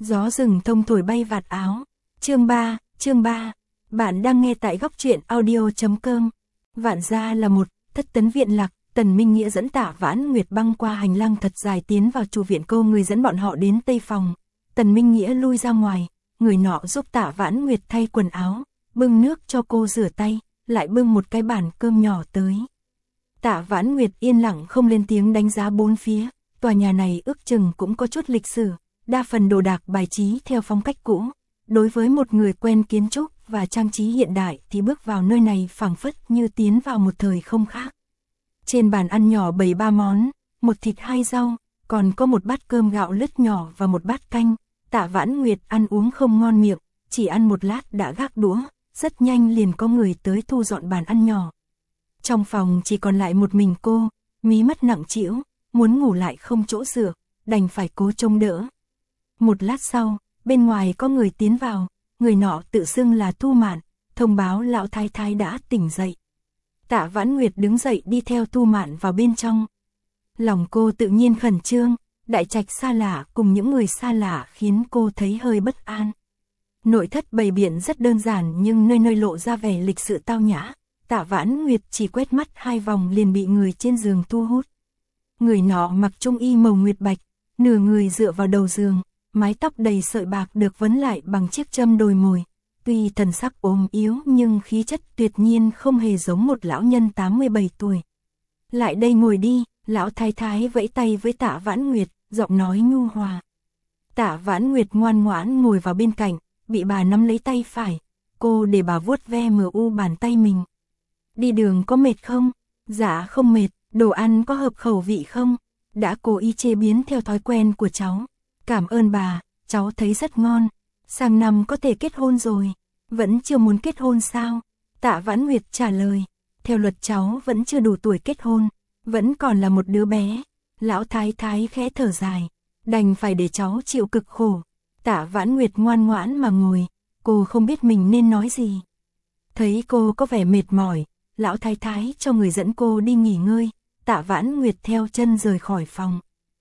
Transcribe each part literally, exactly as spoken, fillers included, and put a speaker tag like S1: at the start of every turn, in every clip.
S1: Gió rừng thông thổi bay vạt áo. Chương ba, chương ba. Bạn đang nghe tại góc truyện audio chấm com. Vạn gia là một, thất tấn viện lạc, Tần Minh Nghĩa dẫn Tạ Vãn Nguyệt băng qua hành lang thật dài tiến vào chủ viện, cô người dẫn bọn họ đến tây phòng. Tần Minh Nghĩa lui ra ngoài, người nọ giúp Tạ Vãn Nguyệt thay quần áo, bưng nước cho cô rửa tay, lại bưng một cái bàn cơm nhỏ tới. Tạ Vãn Nguyệt yên lặng không lên tiếng đánh giá bốn phía, tòa nhà này ước chừng cũng có chút lịch sử, đa phần đồ đạc bài trí theo phong cách cũ. Đối với một người quen kiến trúc và trang trí hiện đại thì bước vào nơi này phảng phất như tiến vào một thời không khác. Trên bàn ăn nhỏ bày ba món, một thịt hai rau, còn có một bát cơm gạo lứt nhỏ và một bát canh. Tạ Vãn Nguyệt ăn uống không ngon miệng, chỉ ăn một lát đã gác đũa, rất nhanh liền có người tới thu dọn bàn ăn nhỏ. Trong phòng chỉ còn lại một mình cô, mí mắt nặng trĩu, muốn ngủ lại không chỗ dựa, đành phải cố trông đỡ. Một lát sau, bên ngoài có người tiến vào, người nọ tự xưng là Thu Mạn, thông báo lão thái thái đã tỉnh dậy. Tạ Vãn Nguyệt đứng dậy đi theo Thu Mạn vào bên trong. Lòng cô tự nhiên khẩn trương, đại trạch xa lạ cùng những người xa lạ khiến cô thấy hơi bất an. Nội thất bày biện rất đơn giản nhưng nơi nơi lộ ra vẻ lịch sự tao nhã. Tạ Vãn Nguyệt chỉ quét mắt hai vòng liền bị người trên giường thu hút. Người nọ mặc trung y màu nguyệt bạch, nửa người dựa vào đầu giường, mái tóc đầy sợi bạc được vấn lại bằng chiếc châm đồi mồi. Tuy thần sắc ốm yếu nhưng khí chất tuyệt nhiên không hề giống một lão nhân tám mươi bảy tuổi. Lại đây ngồi đi, lão thái thái vẫy tay với Tạ Vãn Nguyệt, giọng nói nhu hòa. Tạ Vãn Nguyệt ngoan ngoãn ngồi vào bên cạnh, bị bà nắm lấy tay phải, cô để bà vuốt ve mờ u bàn tay mình. Đi đường có mệt không? Dạ không mệt. Đồ ăn có hợp khẩu vị không? Đã cố ý chế biến theo thói quen của cháu. Cảm ơn bà, cháu thấy rất ngon. Sang năm có thể kết hôn rồi. Vẫn chưa muốn kết hôn sao? Tạ Vãn Nguyệt trả lời. Theo luật cháu vẫn chưa đủ tuổi kết hôn, vẫn còn là một đứa bé. Lão thái thái khẽ thở dài, đành phải để cháu chịu cực khổ. Tạ Vãn Nguyệt ngoan ngoãn mà ngồi, cô không biết mình nên nói gì. Thấy cô có vẻ mệt mỏi, lão thái thái cho người dẫn cô đi nghỉ ngơi. Tạ Vãn Nguyệt theo chân rời khỏi phòng.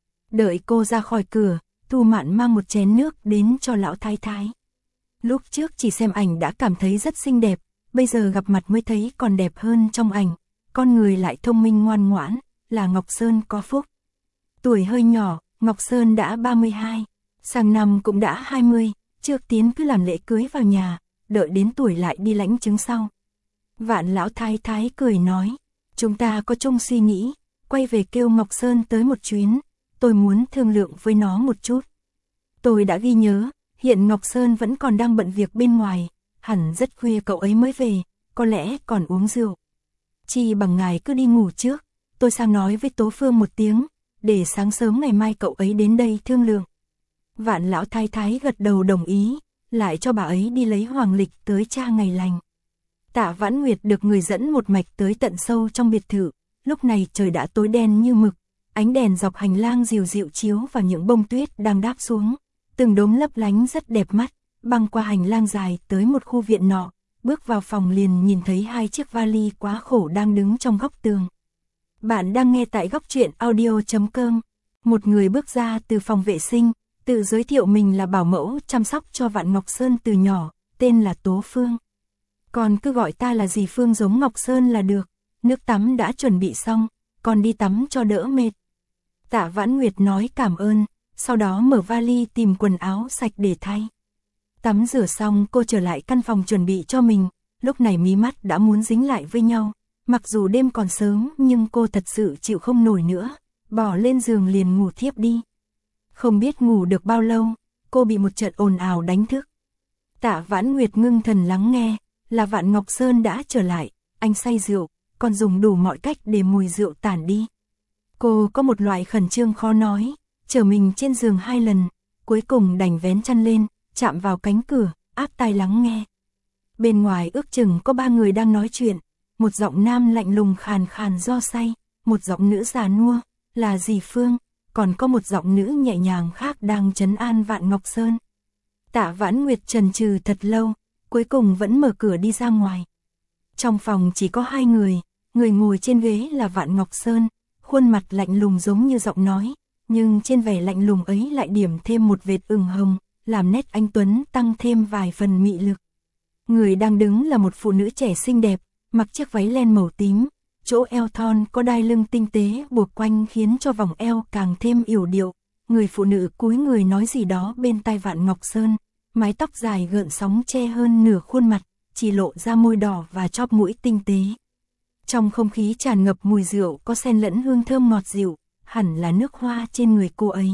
S1: Đợi cô ra khỏi cửa, Thu Mạn mang một chén nước đến cho lão thái thái. Lúc trước chỉ xem ảnh đã cảm thấy rất xinh đẹp, bây giờ gặp mặt mới thấy còn đẹp hơn trong ảnh. Con người lại thông minh ngoan ngoãn, là Ngọc Sơn có phúc. Tuổi hơi nhỏ, Ngọc Sơn đã ba mươi hai, sang năm cũng đã hai mươi, trước tiến cứ làm lễ cưới vào nhà, đợi đến tuổi lại đi lãnh chứng sau. Vạn lão thái thái cười nói, chúng ta có chung suy nghĩ, quay về kêu Ngọc Sơn tới một chuyến, tôi muốn thương lượng với nó một chút. Tôi đã ghi nhớ, hiện Ngọc Sơn vẫn còn đang bận việc bên ngoài, hẳn rất khuya cậu ấy mới về, có lẽ còn uống rượu. Chi bằng ngài cứ đi ngủ trước, tôi sang nói với Tố Phương một tiếng, để sáng sớm ngày mai cậu ấy đến đây thương lượng. Vạn lão thái thái gật đầu đồng ý, lại cho bà ấy đi lấy hoàng lịch tới tra ngày lành. Tạ Vãn Nguyệt được người dẫn một mạch tới tận sâu trong biệt thự, lúc này trời đã tối đen như mực, ánh đèn dọc hành lang dịu dịu chiếu vào những bông tuyết đang đáp xuống, từng đốm lấp lánh rất đẹp mắt, băng qua hành lang dài tới một khu viện nọ, bước vào phòng liền nhìn thấy hai chiếc vali quá khổ đang đứng trong góc tường. Bạn đang nghe tại góc truyện audio chấm com. Một người bước ra từ phòng vệ sinh, tự giới thiệu mình là bảo mẫu chăm sóc cho Vạn Ngọc Sơn từ nhỏ, tên là Tố Phương. Còn cứ gọi ta là dì Phương giống Ngọc Sơn là được, nước tắm đã chuẩn bị xong, còn đi tắm cho đỡ mệt. Tạ Vãn Nguyệt nói cảm ơn, sau đó mở vali tìm quần áo sạch để thay. Tắm rửa xong cô trở lại căn phòng chuẩn bị cho mình, lúc này mí mắt đã muốn dính lại với nhau, mặc dù đêm còn sớm nhưng cô thật sự chịu không nổi nữa, bỏ lên giường liền ngủ thiếp đi. Không biết ngủ được bao lâu, cô bị một trận ồn ào đánh thức. Tạ Vãn Nguyệt ngưng thần lắng nghe, là Vạn Ngọc Sơn đã trở lại, anh say rượu, còn dùng đủ mọi cách để mùi rượu tản đi. Cô có một loại khẩn trương khó nói, trở mình trên giường hai lần, cuối cùng đành vén chăn lên, chạm vào cánh cửa, áp tai lắng nghe. Bên ngoài ước chừng có ba người đang nói chuyện, một giọng nam lạnh lùng khàn khàn do say, một giọng nữ già nua, là dì Phương, còn có một giọng nữ nhẹ nhàng khác đang trấn an Vạn Ngọc Sơn. Tạ Vãn Nguyệt chần chừ thật lâu, cuối cùng vẫn mở cửa đi ra ngoài. Trong phòng chỉ có hai người, người ngồi trên ghế là Vạn Ngọc Sơn, khuôn mặt lạnh lùng giống như giọng nói, nhưng trên vẻ lạnh lùng ấy lại điểm thêm một vệt ửng hồng, làm nét anh tuấn tăng thêm vài phần mị lực. Người đang đứng là một phụ nữ trẻ xinh đẹp, mặc chiếc váy len màu tím, chỗ eo thon có đai lưng tinh tế buộc quanh khiến cho vòng eo càng thêm yểu điệu. Người phụ nữ cúi người nói gì đó bên tai Vạn Ngọc Sơn, mái tóc dài gợn sóng che hơn nửa khuôn mặt, chỉ lộ ra môi đỏ và chóp mũi tinh tế. Trong không khí tràn ngập mùi rượu có xen lẫn hương thơm ngọt dịu, hẳn là nước hoa trên người cô ấy.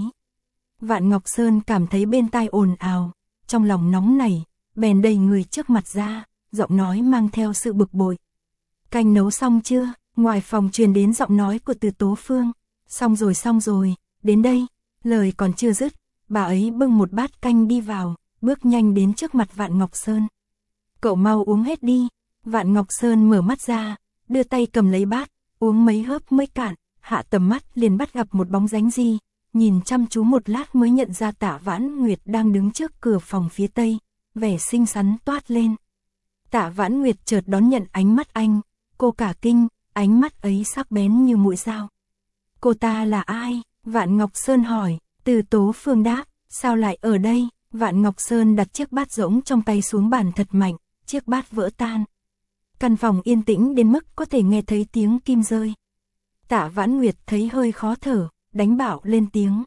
S1: Vạn Ngọc Sơn cảm thấy bên tai ồn ào, trong lòng nóng nảy, bèn đẩy người trước mặt ra, giọng nói mang theo sự bực bội. Canh nấu xong chưa? Ngoài phòng truyền đến giọng nói của Từ Tố Phương. Xong rồi xong rồi, đến đây. Lời còn chưa dứt, bà ấy bưng một bát canh đi vào, bước nhanh đến trước mặt Vạn Ngọc Sơn. Cậu mau uống hết đi. Vạn Ngọc Sơn mở mắt ra, đưa tay cầm lấy bát, uống mấy hớp mới cạn, hạ tầm mắt liền bắt gặp một bóng dáng gì, nhìn chăm chú một lát mới nhận ra Tạ Vãn Nguyệt đang đứng trước cửa phòng phía tây, vẻ xinh xắn toát lên. Tạ Vãn Nguyệt chợt đón nhận ánh mắt anh, cô cả kinh, ánh mắt ấy sắc bén như mũi dao. Cô ta là ai? Vạn Ngọc Sơn hỏi. Từ Tố Phương đáp, sao lại ở đây? Vạn Ngọc Sơn đặt chiếc bát rỗng trong tay xuống bàn thật mạnh, chiếc bát vỡ tan. Căn phòng yên tĩnh đến mức có thể nghe thấy tiếng kim rơi. Tạ Vãn Nguyệt thấy hơi khó thở, đánh bảo lên tiếng.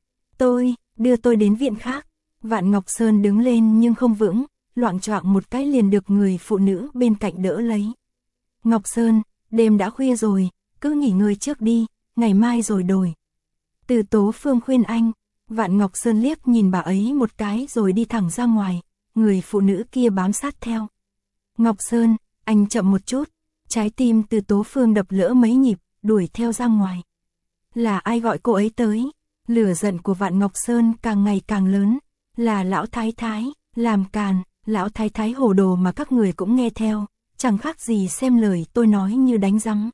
S1: Tôi, đưa tôi đến viện khác. Vạn Ngọc Sơn đứng lên nhưng không vững, loạng choạng một cái liền được người phụ nữ bên cạnh đỡ lấy. Ngọc Sơn, đêm đã khuya rồi, cứ nghỉ ngơi trước đi, ngày mai rồi đổi. Từ Tố Phương khuyên anh. Vạn Ngọc Sơn liếc nhìn bà ấy một cái rồi đi thẳng ra ngoài, người phụ nữ kia bám sát theo. Ngọc Sơn, anh chậm một chút. Trái tim Từ Tố Phương đập lỡ mấy nhịp, đuổi theo ra ngoài. Là ai gọi cô ấy tới? Lửa giận của Vạn Ngọc Sơn càng ngày càng lớn. Là lão thái thái, làm càn, lão thái thái hồ đồ mà các người cũng nghe theo, chẳng khác gì xem lời tôi nói như đánh rắm.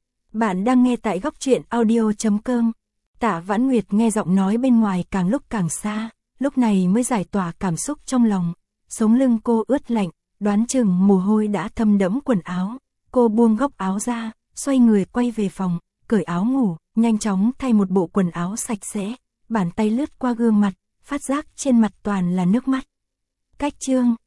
S1: Bạn đang nghe tại góc truyện audio chấm com. Tạ Vãn Nguyệt nghe giọng nói bên ngoài càng lúc càng xa, lúc này mới giải tỏa cảm xúc trong lòng. Sống lưng cô ướt lạnh, đoán chừng mồ hôi đã thấm đẫm quần áo. Cô buông góc áo ra, xoay người quay về phòng, cởi áo ngủ, nhanh chóng thay một bộ quần áo sạch sẽ, bàn tay lướt qua gương mặt, phát giác trên mặt toàn là nước mắt. Cách chương